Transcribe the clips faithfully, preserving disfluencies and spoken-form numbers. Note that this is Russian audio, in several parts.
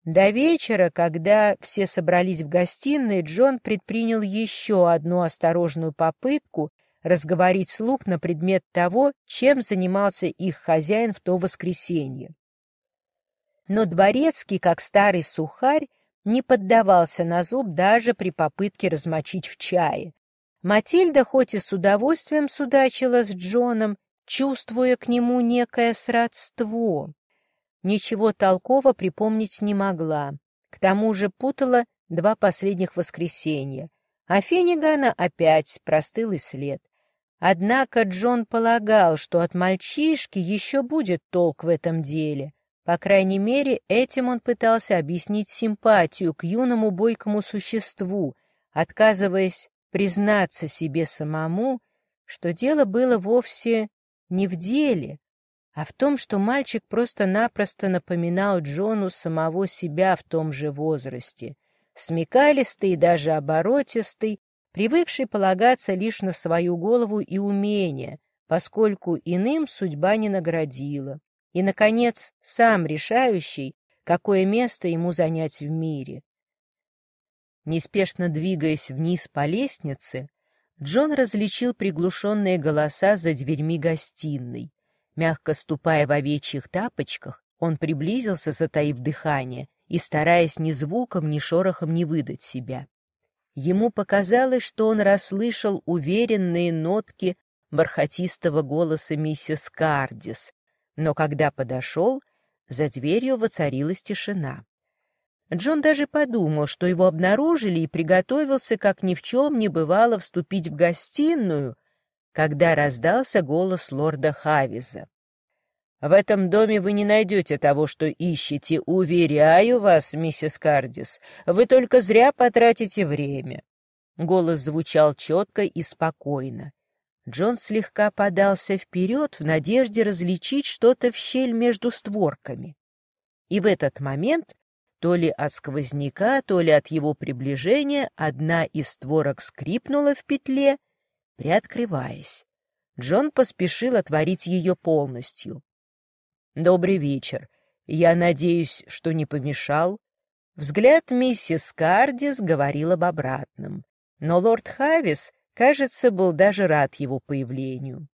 До вечера, когда все собрались в гостиной, Джон предпринял еще одну осторожную попытку разговорить слуг на предмет того, чем занимался их хозяин в то воскресенье. Но дворецкий, как старый сухарь, не поддавался на зуб даже при попытке размочить в чае. Матильда хоть и с удовольствием судачила с Джоном, чувствуя к нему некое сродство, ничего толково припомнить не могла. К тому же путала два последних воскресенья, а Финнигана опять простылый след. Однако Джон полагал, что от мальчишки еще будет толк в этом деле. По крайней мере, этим он пытался объяснить симпатию к юному бойкому существу, отказываясь признаться себе самому, что дело было вовсе не в деле, а в том, что мальчик просто-напросто напоминал Джону самого себя в том же возрасте, смекалистый и даже оборотистый, привыкший полагаться лишь на свою голову и умения, поскольку иным судьба не наградила, и, наконец, сам решающий, какое место ему занять в мире. Неспешно двигаясь вниз по лестнице, Джон различил приглушенные голоса за дверьми гостиной. Мягко ступая в овечьих тапочках, он приблизился, затаив дыхание, и стараясь ни звуком, ни шорохом не выдать себя. Ему показалось, что он расслышал уверенные нотки бархатистого голоса миссис Кардис, но когда подошел, за дверью воцарилась тишина. Джон даже подумал, что его обнаружили, и приготовился, как ни в чем не бывало, вступить в гостиную, когда раздался голос лорда Хавиза. «В этом доме вы не найдете того, что ищете. Уверяю вас, миссис Кардис, вы только зря потратите время». Голос звучал четко и спокойно. Джон слегка подался вперед в надежде различить что-то в щель между створками. И в этот момент, то ли от сквозняка, то ли от его приближения, одна из створок скрипнула в петле, приоткрываясь. Джон поспешил отворить ее полностью. «Добрый вечер. Я надеюсь, что не помешал?» Взгляд миссис Кардис говорил об обратном, но лорд Хавис, кажется, был даже рад его появлению.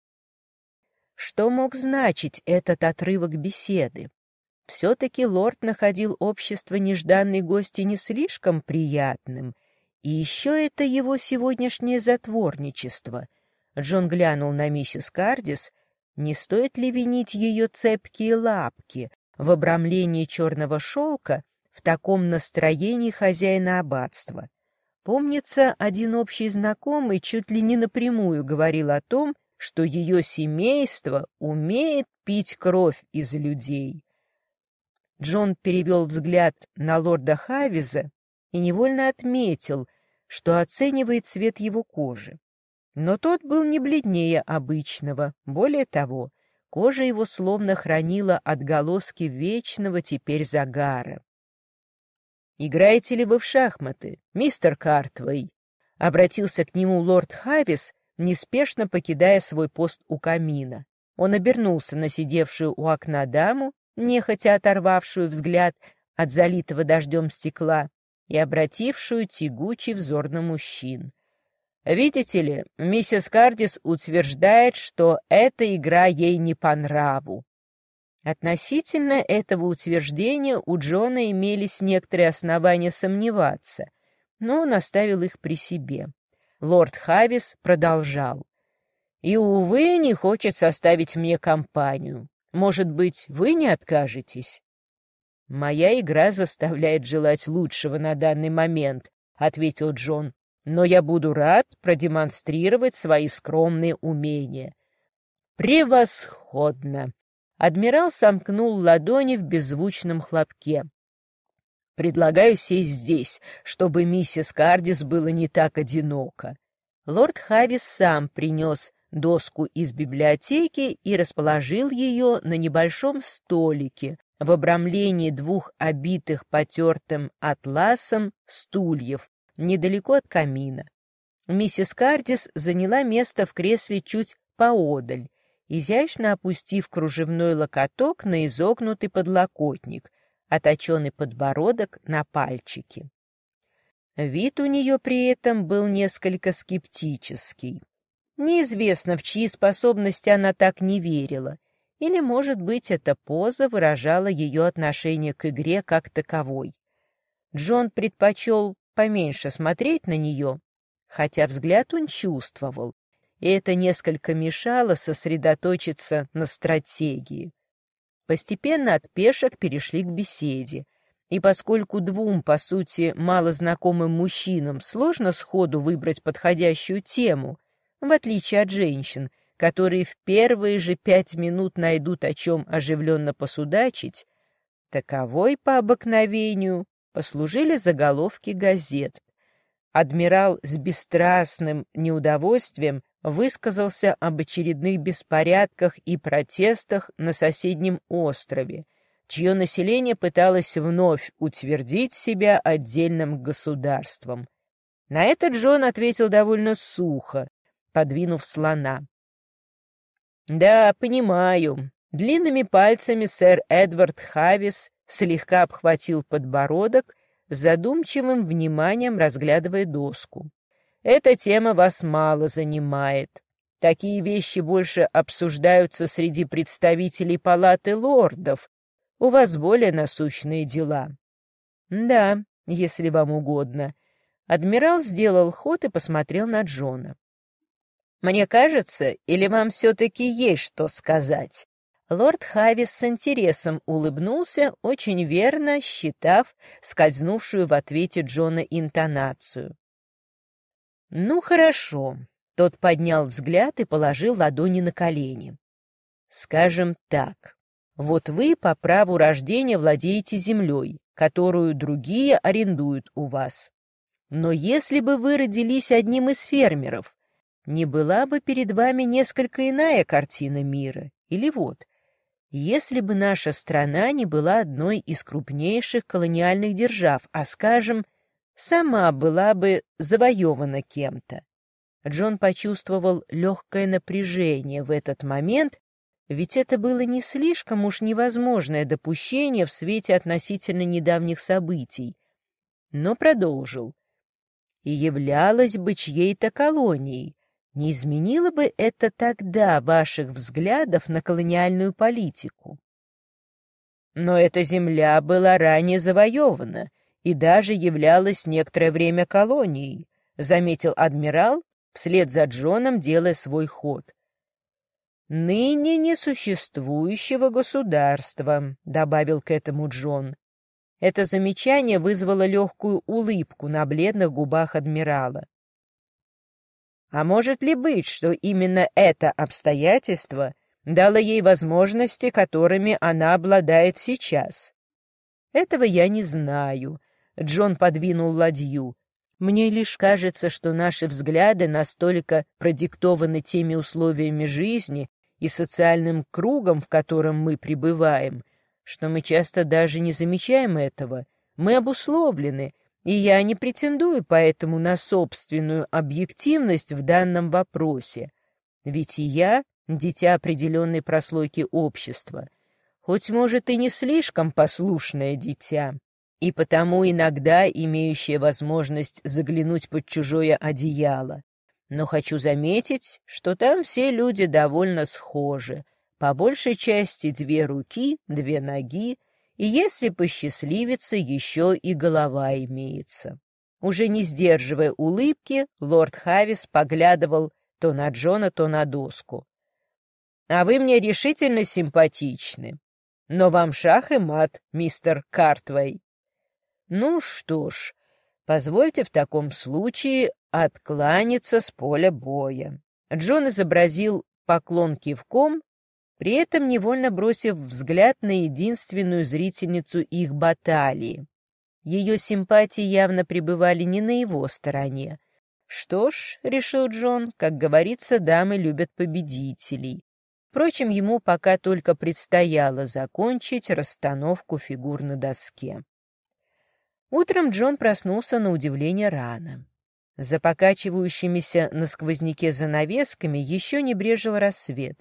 Что мог значить этот отрывок беседы? Все-таки лорд находил общество нежданной гости не слишком приятным, и еще это его сегодняшнее затворничество. Джон глянул на миссис Кардис. Не стоит ли винить ее цепкие лапки в обрамлении черного шелка в таком настроении хозяина аббатства? Помнится, один общий знакомый чуть ли не напрямую говорил о том, что ее семейство умеет пить кровь из людей. Джон перевел взгляд на лорда Хавиза и невольно отметил, что оценивает цвет его кожи. Но тот был не бледнее обычного, более того, кожа его словно хранила отголоски вечного теперь загара. «Играете ли вы в шахматы, мистер Картвей?» — обратился к нему лорд Хавис, неспешно покидая свой пост у камина. Он обернулся на сидевшую у окна даму, нехотя оторвавшую взгляд от залитого дождем стекла и обратившую тягучий взор на мужчин. «Видите ли, миссис Кардис утверждает, что эта игра ей не по нраву». Относительно этого утверждения у Джона имелись некоторые основания сомневаться, но он оставил их при себе. Лорд Хавис продолжал. «И, увы, не хочет составить мне компанию. Может быть, вы не откажетесь?» «Моя игра заставляет желать лучшего на данный момент», — ответил Джон. «Но я буду рад продемонстрировать свои скромные умения». «Превосходно!» Адмирал сомкнул ладони в беззвучном хлопке. «Предлагаю сесть здесь, чтобы миссис Кардис было не так одиноко». Лорд Хавис сам принес доску из библиотеки и расположил ее на небольшом столике в обрамлении двух обитых потертым атласом стульев недалеко от камина. Миссис Кардис заняла место в кресле чуть поодаль, изящно опустив кружевной локоток на изогнутый подлокотник, а точеный подбородок на пальчике. Вид у нее при этом был несколько скептический. Неизвестно, в чьи способности она так не верила, или, может быть, эта поза выражала ее отношение к игре как таковой. Джон предпочел поменьше смотреть на нее, хотя взгляд он чувствовал, и это несколько мешало сосредоточиться на стратегии. Постепенно от пешек перешли к беседе, и поскольку двум, по сути, малознакомым мужчинам сложно сходу выбрать подходящую тему, в отличие от женщин, которые в первые же пять минут найдут о чем оживленно посудачить, таковой по обыкновению послужили заголовки газет. Адмирал с бесстрастным неудовольствием высказался об очередных беспорядках и протестах на соседнем острове, чье население пыталось вновь утвердить себя отдельным государством. На это Джон ответил довольно сухо, подвинув слона. «Да, понимаю». Длинными пальцами сэр Эдвард Хавис слегка обхватил подбородок, задумчивым вниманием разглядывая доску. «Эта тема вас мало занимает. Такие вещи больше обсуждаются среди представителей палаты лордов. У вас более насущные дела». «Да, если вам угодно». Адмирал сделал ход и посмотрел на Джона. «Мне кажется, или вам все-таки есть что сказать?» Лорд Хавис с интересом улыбнулся, очень верно считав скользнувшую в ответе Джона интонацию. «Ну, хорошо». Тот поднял взгляд и положил ладони на колени. «Скажем так, вот вы по праву рождения владеете землей, которую другие арендуют у вас. Но если бы вы родились одним из фермеров, не была бы перед вами несколько иная картина мира? Или вот, если бы наша страна не была одной из крупнейших колониальных держав, а, скажем, сама была бы завоевана кем-то». Джон почувствовал легкое напряжение в этот момент, ведь это было не слишком уж невозможное допущение в свете относительно недавних событий, но продолжил. «И являлась бы чьей-то колонией. Не изменило бы это тогда ваших взглядов на колониальную политику?» «Но эта земля была ранее завоевана и даже являлась некоторое время колонией», заметил адмирал, вслед за Джоном делая свой ход. «Ныне несуществующего государства», — добавил к этому Джон. Это замечание вызвало легкую улыбку на бледных губах адмирала. «А может ли быть, что именно это обстоятельство дало ей возможности, которыми она обладает сейчас?» «Этого я не знаю», — Джон подвинул ладью. «Мне лишь кажется, что наши взгляды настолько продиктованы теми условиями жизни и социальным кругом, в котором мы пребываем, что мы часто даже не замечаем этого. Мы обусловлены, и я не претендую поэтому на собственную объективность в данном вопросе. Ведь и я — дитя определенной прослойки общества, хоть, может, и не слишком послушное дитя, и потому иногда имеющее возможность заглянуть под чужое одеяло. Но хочу заметить, что там все люди довольно схожи, по большей части две руки, две ноги, и если посчастливится, еще и голова имеется». Уже не сдерживая улыбки, лорд Хавис поглядывал то на Джона, то на доску. «А вы мне решительно симпатичны. Но вам шах и мат, мистер Картвей». «Ну что ж, позвольте в таком случае откланяться с поля боя». Джон изобразил поклон кивком, при этом невольно бросив взгляд на единственную зрительницу их баталии. Ее симпатии явно пребывали не на его стороне. «Что ж, — решил Джон, — как говорится, дамы любят победителей». Впрочем, ему пока только предстояло закончить расстановку фигур на доске. Утром Джон проснулся на удивление рано. За покачивающимися на сквозняке занавесками еще не брезжил рассвет,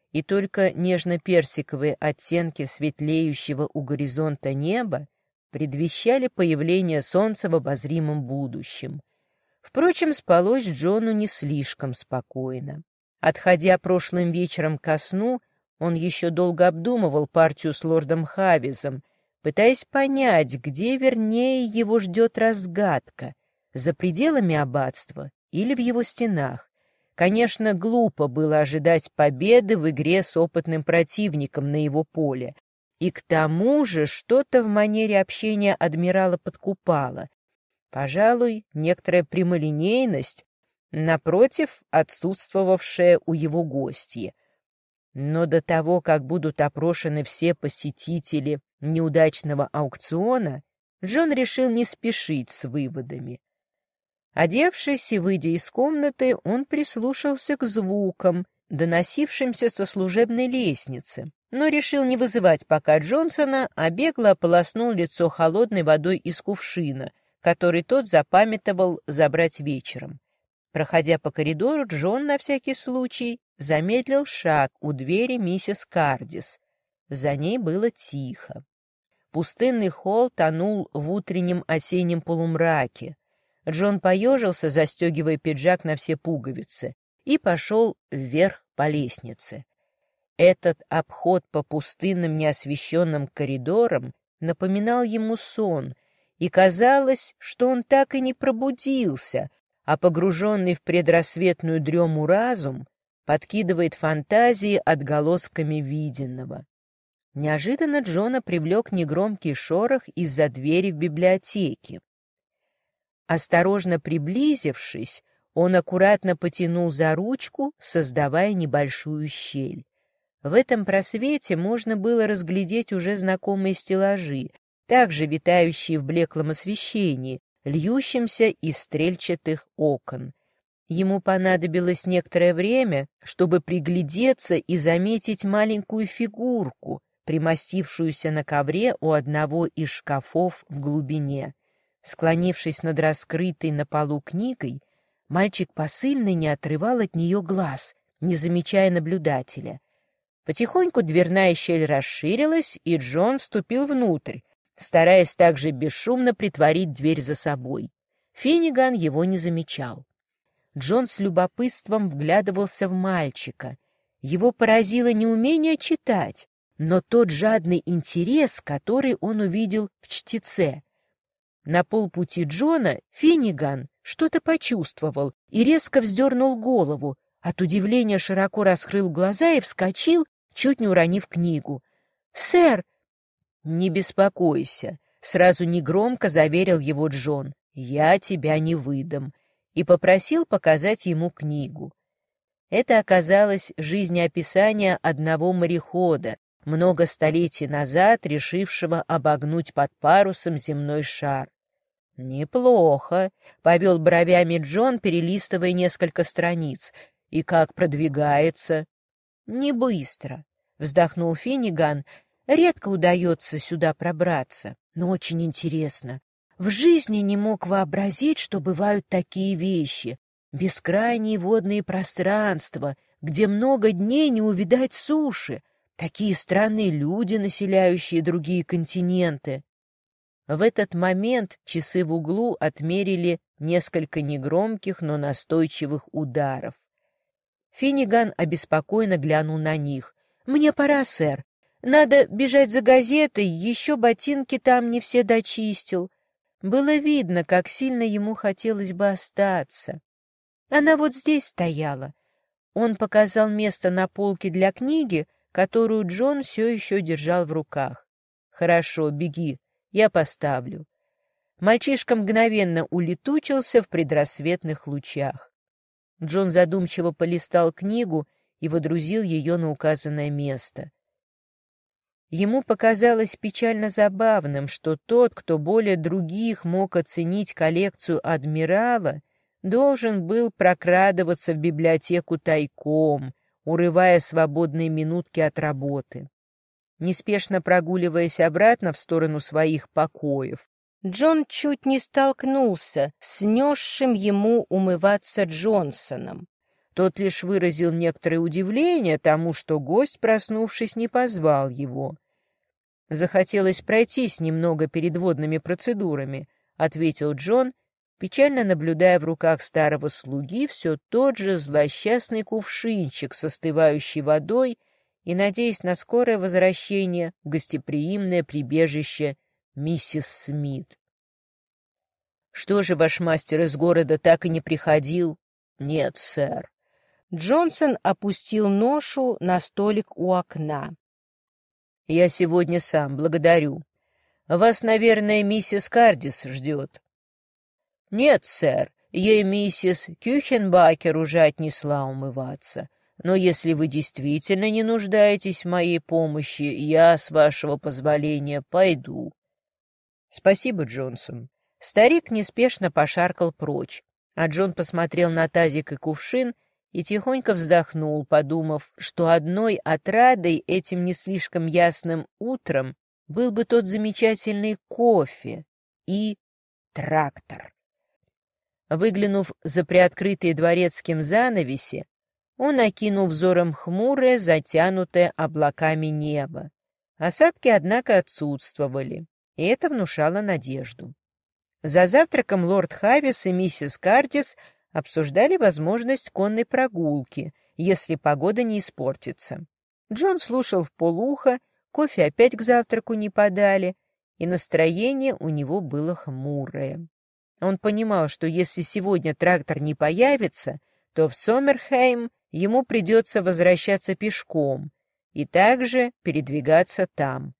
и только нежно-персиковые оттенки светлеющего у горизонта неба предвещали появление солнца в обозримом будущем. Впрочем, спалось Джону не слишком спокойно. Отходя прошлым вечером ко сну, он еще долго обдумывал партию с лордом Хавизом, пытаясь понять, где вернее его ждет разгадка — за пределами аббатства или в его стенах. Конечно, глупо было ожидать победы в игре с опытным противником на его поле. И к тому же что-то в манере общения адмирала подкупало. Пожалуй, некоторая прямолинейность, напротив, отсутствовавшая у его гостья. Но до того, как будут опрошены все посетители неудачного аукциона, Джон решил не спешить с выводами. Одевшись и выйдя из комнаты, он прислушался к звукам, доносившимся со служебной лестницы, но решил не вызывать пока Джонсона, а бегло ополоснул лицо холодной водой из кувшина, который тот запамятовал забрать вечером. Проходя по коридору, Джон на всякий случай замедлил шаг у двери миссис Кардис. За ней было тихо. Пустынный холл тонул в утреннем осеннем полумраке. Джон поежился, застегивая пиджак на все пуговицы, и пошел вверх по лестнице. Этот обход по пустынным неосвещенным коридорам напоминал ему сон, и казалось, что он так и не пробудился, а погруженный в предрассветную дрему разум подкидывает фантазии отголосками виденного. Неожиданно Джона привлек негромкий шорох из-за двери в библиотеке. Осторожно приблизившись, он аккуратно потянул за ручку, создавая небольшую щель. В этом просвете можно было разглядеть уже знакомые стеллажи, также витающие в блеклом освещении, льющемся из стрельчатых окон. Ему понадобилось некоторое время, чтобы приглядеться и заметить маленькую фигурку, примостившуюся на ковре у одного из шкафов в глубине. Склонившись над раскрытой на полу книгой, мальчик посыльный не отрывал от нее глаз, не замечая наблюдателя. Потихоньку дверная щель расширилась, и Джон вступил внутрь, стараясь также бесшумно притворить дверь за собой. Финниган его не замечал. Джон с любопытством вглядывался в мальчика. Его поразило не умение читать, но тот жадный интерес, который он увидел в чтеце. На полпути Джона Финниган что-то почувствовал и резко вздернул голову, от удивления широко раскрыл глаза и вскочил, чуть не уронив книгу. «Сэр!» «Не беспокойся», — сразу негромко заверил его Джон, — «я тебя не выдам», и попросил показать ему книгу. Это оказалось жизнеописание одного морехода, много столетий назад решившего обогнуть под парусом земной шар. «Неплохо», — повел бровями Джон, перелистывая несколько страниц. «И как продвигается?» «Не быстро», — вздохнул Финниган. «Редко удается сюда пробраться, но очень интересно. В жизни не мог вообразить, что бывают такие вещи. Бескрайние водные пространства, где много дней не увидать суши. Такие странные люди, населяющие другие континенты». В этот момент часы в углу отмерили несколько негромких, но настойчивых ударов. Финниган обеспокоенно глянул на них. «Мне пора, сэр. Надо бежать за газетой, еще ботинки там не все дочистил». Было видно, как сильно ему хотелось бы остаться. Она вот здесь стояла. Он показал место на полке для книги, которую Джон все еще держал в руках. «Хорошо, беги, я поставлю». Мальчишка мгновенно улетучился в предрассветных лучах. Джон задумчиво полистал книгу и водрузил ее на указанное место. Ему показалось печально забавным, что тот, кто более других мог оценить коллекцию адмирала, должен был прокрадываться в библиотеку тайком, урывая свободные минутки от работы. Неспешно прогуливаясь обратно в сторону своих покоев, Джон чуть не сталкнулся с несшим ему умываться Джонсоном. Тот лишь выразил некоторое удивление тому, что гость, проснувшись, не позвал его. «Захотелось пройтись немного перед водными процедурами», — ответил Джон, печально наблюдая в руках старого слуги все тот же злосчастный кувшинчик с остывающей водой и надеясь на скорое возвращение в гостеприимное прибежище миссис Смит. «Что же ваш мастер из города так и не приходил?» «Нет, сэр». Джонсон опустил ношу на столик у окна. «Я сегодня сам, благодарю. Вас, наверное, миссис Кардис ждет». «Нет, сэр, ей миссис Кюхенбакер уже отнесла умываться. Но если вы действительно не нуждаетесь в моей помощи, я, с вашего позволения, пойду». «Спасибо, Джонсон». Старик неспешно пошаркал прочь, а Джон посмотрел на тазик и кувшин и тихонько вздохнул, подумав, что одной отрадой этим не слишком ясным утром был бы тот замечательный кофе и трактор. Выглянув за приоткрытые дворецким занавеси, он окинул взором хмурое, затянутое облаками небо. Осадки, однако, отсутствовали, и это внушало надежду. За завтраком лорд Хавис и миссис Кардис обсуждали возможность конной прогулки, если погода не испортится. Джон слушал вполуха, кофе опять к завтраку не подали, и настроение у него было хмурое. Он понимал, что если сегодня трактор не появится, то в Сомерхейм ему придется возвращаться пешком и также передвигаться там.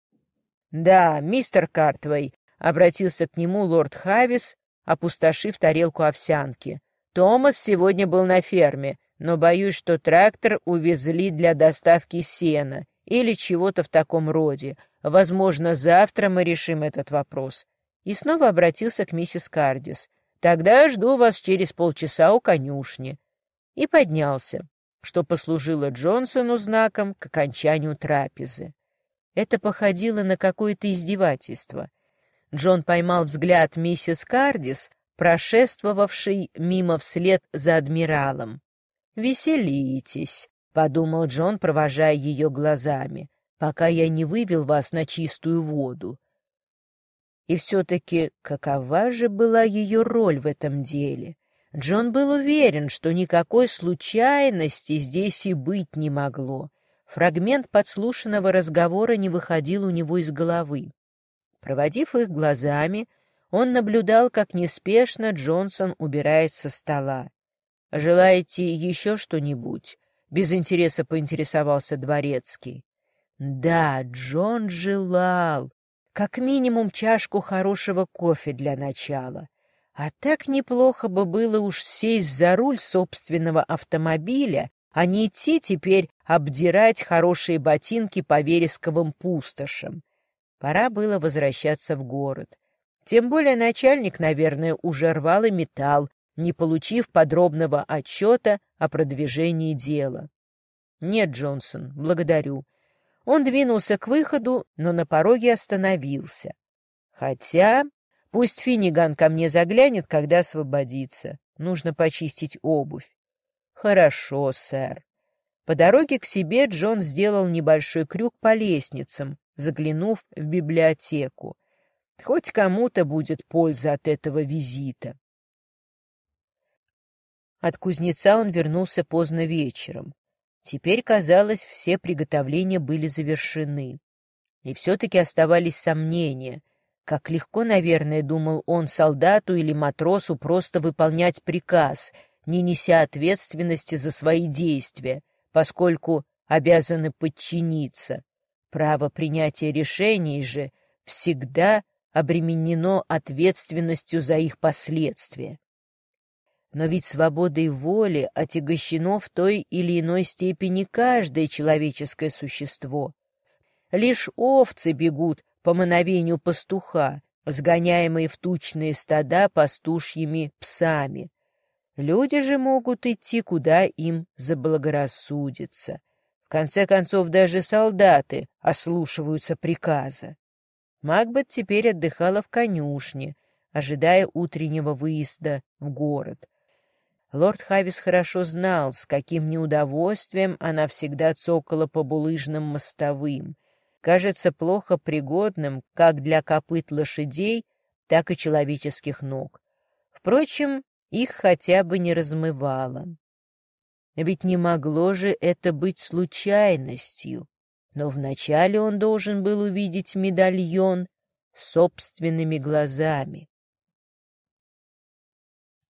«Да, мистер Картвей», — обратился к нему лорд Хавис, опустошив тарелку овсянки. «Томас сегодня был на ферме, но боюсь, что трактор увезли для доставки сена или чего-то в таком роде. Возможно, завтра мы решим этот вопрос». И снова обратился к миссис Кардис. «Тогда жду вас через полчаса у конюшни». И поднялся, что послужило Джонсону знаком к окончанию трапезы. Это походило на какое-то издевательство. Джон поймал взгляд миссис Кардис, прошествовавшей мимо вслед за адмиралом. «Веселитесь», — подумал Джон, провожая ее глазами, «пока я не вывел вас на чистую воду». И все-таки какова же была ее роль в этом деле? Джон был уверен, что никакой случайности здесь и быть не могло. Фрагмент подслушанного разговора не выходил у него из головы. Проводив их глазами, он наблюдал, как неспешно Джонсон убирает со стола. «Желаете еще что-нибудь?» — без интереса поинтересовался дворецкий. Да, Джон желал. Как минимум чашку хорошего кофе для начала. А так неплохо бы было уж сесть за руль собственного автомобиля, а не идти теперь обдирать хорошие ботинки по вересковым пустошам. Пора было возвращаться в город. Тем более начальник, наверное, уже рвал и металл, не получив подробного отчета о продвижении дела. «Нет, Джонсон, благодарю». Он двинулся к выходу, но на пороге остановился. «Хотя пусть Финниган ко мне заглянет, когда освободится. Нужно почистить обувь». «Хорошо, сэр». По дороге к себе Джон сделал небольшой крюк по лестницам, заглянув в библиотеку. Хоть кому-то будет польза от этого визита. От кузнеца он вернулся поздно вечером. Теперь, казалось, все приготовления были завершены. И все-таки оставались сомнения. Как легко, наверное, думал он, солдату или матросу просто выполнять приказ, не неся ответственности за свои действия, поскольку обязаны подчиниться. Право принятия решений же всегда обременено ответственностью за их последствия. Но ведь свободой воли отягощено в той или иной степени каждое человеческое существо. Лишь овцы бегут по мановению пастуха, сгоняемые в тучные стада пастушьими псами. Люди же могут идти, куда им заблагорассудится. В конце концов, даже солдаты ослушиваются приказа. Макбет теперь отдыхала в конюшне, ожидая утреннего выезда в город. Лорд Хавис хорошо знал, с каким неудовольствием она всегда цокала по булыжным мостовым, кажется, плохо пригодным как для копыт лошадей, так и человеческих ног. Впрочем, их хотя бы не размывало. Ведь не могло же это быть случайностью. Но вначале он должен был увидеть медальон собственными глазами.